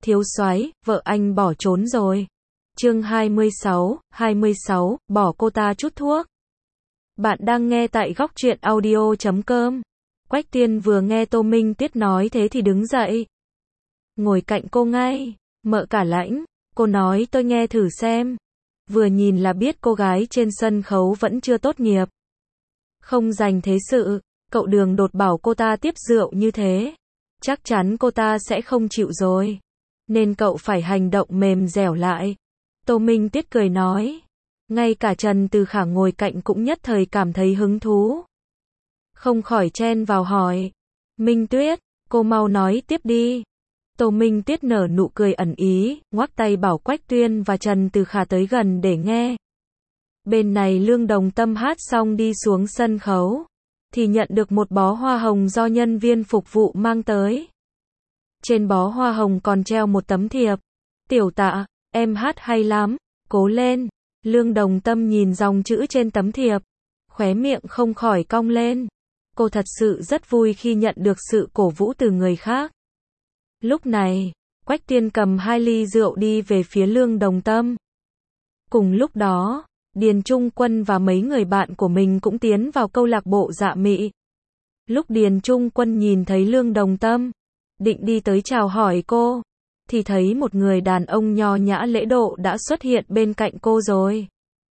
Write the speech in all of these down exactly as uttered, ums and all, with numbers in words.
thiếu soái, vợ anh bỏ trốn rồi. Chương hai mươi sáu, hai mươi sáu, bỏ cô ta chút thuốc. Bạn đang nghe tại góc truyện audio chấm com. Quách Tiên vừa nghe Tô Minh Tuyết nói thế thì đứng dậy. Ngồi cạnh cô ngay. Mợ cả Lãnh, cô nói tôi nghe thử xem. Vừa nhìn là biết cô gái trên sân khấu vẫn chưa tốt nghiệp. Không dành thế sự, cậu Đường đột bảo cô ta tiếp rượu như thế. Chắc chắn cô ta sẽ không chịu rồi. Nên cậu phải hành động mềm dẻo lại. Tô Minh Tuyết cười nói. Ngay cả Trần Từ Khả ngồi cạnh cũng nhất thời cảm thấy hứng thú. Không khỏi chen vào hỏi. Minh Tuyết, cô mau nói tiếp đi. Tô Minh Tuyết nở nụ cười ẩn ý, ngoắc tay bảo Quách Tuyên và Trần Từ Khả tới gần để nghe. Bên này Lương Đồng Tâm hát xong đi xuống sân khấu, thì nhận được một bó hoa hồng do nhân viên phục vụ mang tới. Trên bó hoa hồng còn treo một tấm thiệp. Tiểu Tạ, em hát hay lắm, cố lên. Lương Đồng Tâm nhìn dòng chữ trên tấm thiệp, khóe miệng không khỏi cong lên. Cô thật sự rất vui khi nhận được sự cổ vũ từ người khác. Lúc này, Quách Tiên cầm hai ly rượu đi về phía Lương Đồng Tâm. Cùng lúc đó, Điền Trung Quân và mấy người bạn của mình cũng tiến vào câu lạc bộ Dạ Mị. Lúc Điền Trung Quân nhìn thấy Lương Đồng Tâm, định đi tới chào hỏi cô, thì thấy một người đàn ông nho nhã lễ độ đã xuất hiện bên cạnh cô rồi.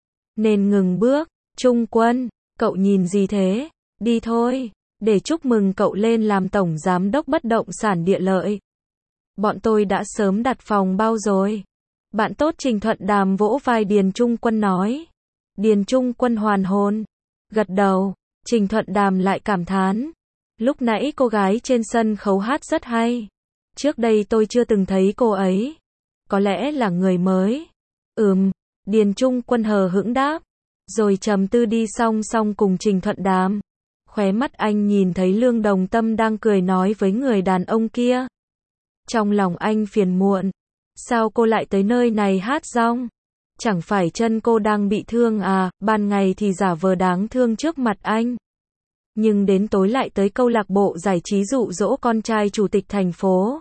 Nên ngừng bước. Trung Quân, cậu nhìn gì thế? Đi thôi, để chúc mừng cậu lên làm tổng giám đốc bất động sản Địa Lợi. Bọn tôi đã sớm đặt phòng bao rồi. Bạn tốt Trình Thuận Đàm vỗ vai Điền Trung Quân nói. Điền Trung Quân hoàn hồn, gật đầu. Trình Thuận Đàm lại cảm thán. Lúc nãy cô gái trên sân khấu hát rất hay. Trước đây tôi chưa từng thấy cô ấy. Có lẽ là người mới. Ừm, Điền Trung Quân hờ hững đáp. Rồi trầm tư đi song song cùng Trình Thuận Đàm. Khóe mắt anh nhìn thấy Lương Đồng Tâm đang cười nói với người đàn ông kia. Trong lòng anh phiền muộn. Sao cô lại tới nơi này hát rong? Chẳng phải chân cô đang bị thương à? Ban ngày thì giả vờ đáng thương trước mặt anh. Nhưng đến tối lại tới câu lạc bộ giải trí dụ dỗ con trai chủ tịch thành phố.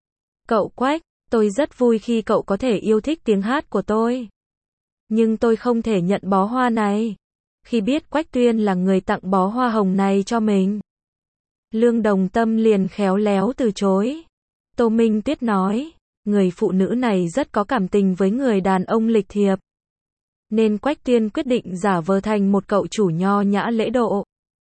Cậu Quách, tôi rất vui khi cậu có thể yêu thích tiếng hát của tôi. Nhưng tôi không thể nhận bó hoa này. Khi biết Quách Tuyên là người tặng bó hoa hồng này cho mình, Lương Đồng Tâm liền khéo léo từ chối. Tô Minh Tuyết nói, người phụ nữ này rất có cảm tình với người đàn ông lịch thiệp. Nên Quách Tuyên quyết định giả vờ thành một cậu chủ nho nhã lễ độ.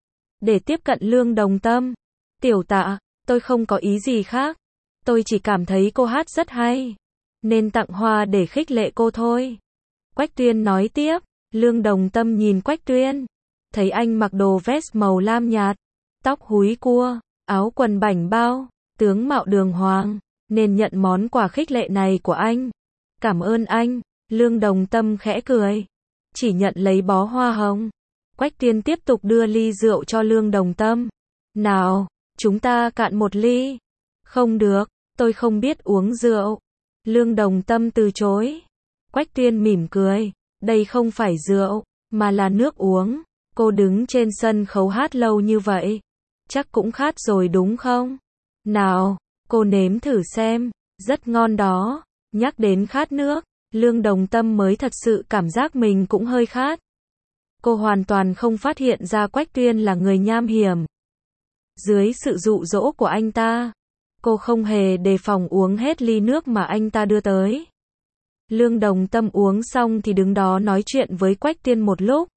Để tiếp cận Lương Đồng Tâm. Tiểu Tạ, tôi không có ý gì khác. Tôi chỉ cảm thấy cô hát rất hay. Nên tặng hoa để khích lệ cô thôi. Quách Tuyên nói tiếp. Lương Đồng Tâm nhìn Quách Tuyên. Thấy anh mặc đồ vest màu lam nhạt. Tóc húi cua, áo quần bảnh bao, tướng mạo đường hoàng. Nên nhận món quà khích lệ này của anh. Cảm ơn anh. Lương Đồng Tâm khẽ cười. Chỉ nhận lấy bó hoa hồng. Quách Tuyên tiếp tục đưa ly rượu cho Lương Đồng Tâm. Nào, chúng ta cạn một ly. Không được, tôi không biết uống rượu. Lương Đồng Tâm từ chối. Quách Tuyên mỉm cười. Đây không phải rượu, mà là nước uống. Cô đứng trên sân khấu hát lâu như vậy. Chắc cũng khát rồi đúng không? Nào, cô nếm thử xem. Rất ngon đó. Nhắc đến khát nước, Lương Đồng Tâm mới thật sự cảm giác mình cũng hơi khát. Cô hoàn toàn không phát hiện ra Quách Tuyên là người nham hiểm. Dưới sự dụ dỗ của anh ta, cô không hề đề phòng uống hết ly nước mà anh ta đưa tới. Lương Đồng Tâm uống xong thì đứng đó nói chuyện với Quách Tuyên một lúc.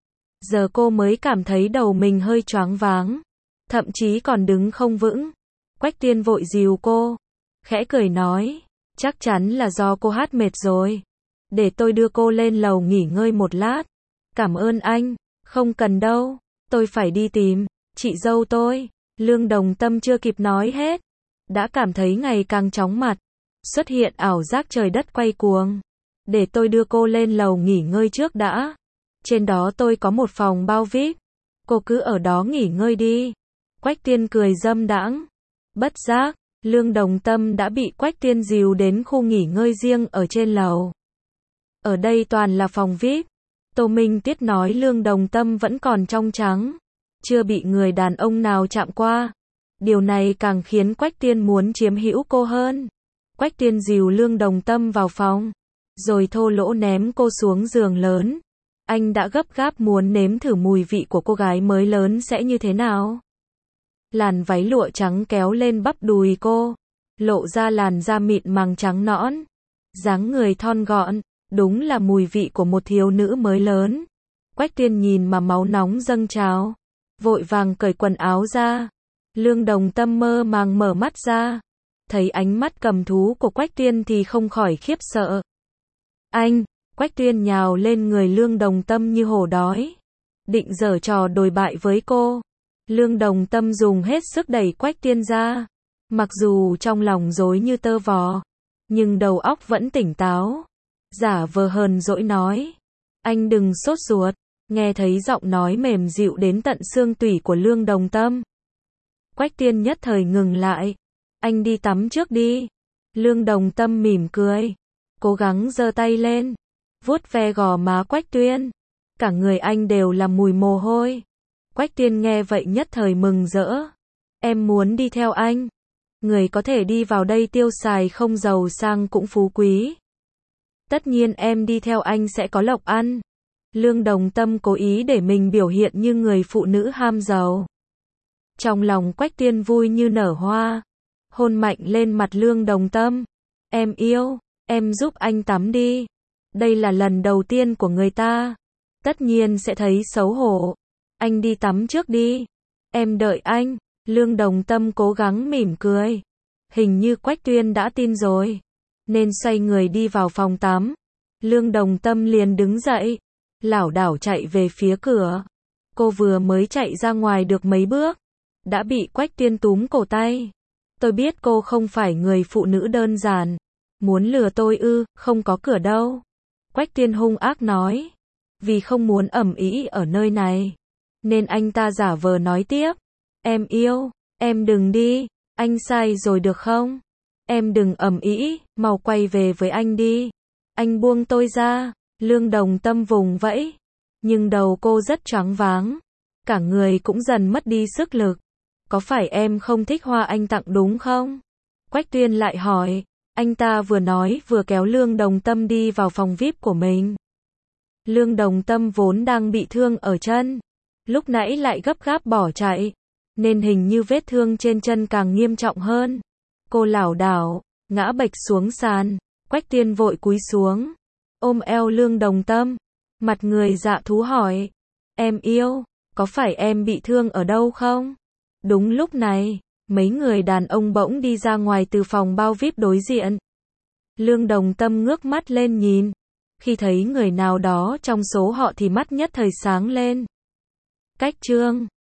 Giờ cô mới cảm thấy đầu mình hơi choáng váng, thậm chí còn đứng không vững. Quách Tuyên vội dìu cô, khẽ cười nói, chắc chắn là do cô hát mệt rồi. Để tôi đưa cô lên lầu nghỉ ngơi một lát. Cảm ơn anh, không cần đâu, tôi phải đi tìm chị dâu tôi. Lương Đồng Tâm chưa kịp nói hết, đã cảm thấy ngày càng chóng mặt, xuất hiện ảo giác trời đất quay cuồng. Để tôi đưa cô lên lầu nghỉ ngơi trước đã. Trên đó tôi có một phòng bao vi ai pi, cô cứ ở đó nghỉ ngơi đi. Quách Tuyên cười dâm đãng. Bất giác, Lương Đồng Tâm đã bị Quách Tuyên dìu đến khu nghỉ ngơi riêng ở trên lầu. Ở đây toàn là phòng vi ai pi. Tô Minh Tuyết nói Lương Đồng Tâm vẫn còn trong trắng, chưa bị người đàn ông nào chạm qua. Điều này càng khiến Quách Tuyên muốn chiếm hữu cô hơn. Quách Tiên dìu Lương Đồng Tâm vào phòng, rồi thô lỗ ném cô xuống giường lớn. Anh đã gấp gáp muốn nếm thử mùi vị của cô gái mới lớn sẽ như thế nào. Làn váy lụa trắng kéo lên bắp đùi cô, lộ ra làn da mịn màng trắng nõn, dáng người thon gọn, đúng là mùi vị của một thiếu nữ mới lớn. Quách Tiên nhìn mà máu nóng dâng trào, vội vàng cởi quần áo ra. Lương Đồng Tâm mơ màng mở mắt ra, thấy ánh mắt cầm thú của Quách Tiên thì không khỏi khiếp sợ. Anh, Quách Tiên nhào lên người Lương Đồng Tâm như hổ đói, định giở trò đồi bại với cô. Lương Đồng Tâm dùng hết sức đẩy Quách Tiên ra, mặc dù trong lòng rối như tơ vò, nhưng đầu óc vẫn tỉnh táo, giả vờ hờn dỗi nói, anh đừng sốt ruột. Nghe thấy giọng nói mềm dịu đến tận xương tủy của Lương Đồng Tâm, Quách Tiên nhất thời ngừng lại. Anh đi tắm trước đi. Lương Đồng Tâm mỉm cười, cố gắng giơ tay lên, vuốt ve gò má Quách Tiên. Cả người anh đều là mùi mồ hôi. Quách Tiên nghe vậy nhất thời mừng rỡ. Em muốn đi theo anh. Người có thể đi vào đây tiêu xài không giàu sang cũng phú quý. Tất nhiên em đi theo anh sẽ có lộc ăn. Lương Đồng Tâm cố ý để mình biểu hiện như người phụ nữ ham giàu. Trong lòng Quách Tiên vui như nở hoa, hôn mạnh lên mặt Lương Đồng Tâm. Em yêu, em giúp anh tắm đi. Đây là lần đầu tiên của người ta, tất nhiên sẽ thấy xấu hổ. Anh đi tắm trước đi, em đợi anh. Lương Đồng Tâm cố gắng mỉm cười. Hình như Quách Tiên đã tin rồi, nên xoay người đi vào phòng tắm. Lương Đồng Tâm liền đứng dậy, lảo đảo chạy về phía cửa. Cô vừa mới chạy ra ngoài được mấy bước, đã bị Quách Tiên túm cổ tay. Tôi biết cô không phải người phụ nữ đơn giản, muốn lừa tôi ư? Không có cửa đâu. Quách Tiên hung ác nói. Vì không muốn ầm ĩ ở nơi này, nên anh ta giả vờ nói tiếp. Em yêu, em đừng đi, anh sai rồi được không? Em đừng ầm ĩ, mau quay về với anh đi. Anh buông tôi ra. Lương Đồng Tâm vùng vẫy, nhưng đầu cô rất choáng váng, cả người cũng dần mất đi sức lực. Có phải em không thích hoa anh tặng đúng không? Quách Tiên lại hỏi. Anh ta vừa nói vừa kéo Lương Đồng Tâm đi vào phòng vi ai pi của mình. Lương Đồng Tâm vốn đang bị thương ở chân, lúc nãy lại gấp gáp bỏ chạy, nên hình như vết thương trên chân càng nghiêm trọng hơn. Cô lảo đảo, ngã bệch xuống sàn. Quách Tiên vội cúi xuống, ôm eo Lương Đồng Tâm, mặt người dạ thú hỏi. Em yêu, có phải em bị thương ở đâu không? Đúng lúc này, mấy người đàn ông bỗng đi ra ngoài từ phòng bao vi ai pi đối diện. Lương Đồng Tâm ngước mắt lên nhìn, khi thấy người nào đó trong số họ thì mắt nhất thời sáng lên. Cách Trương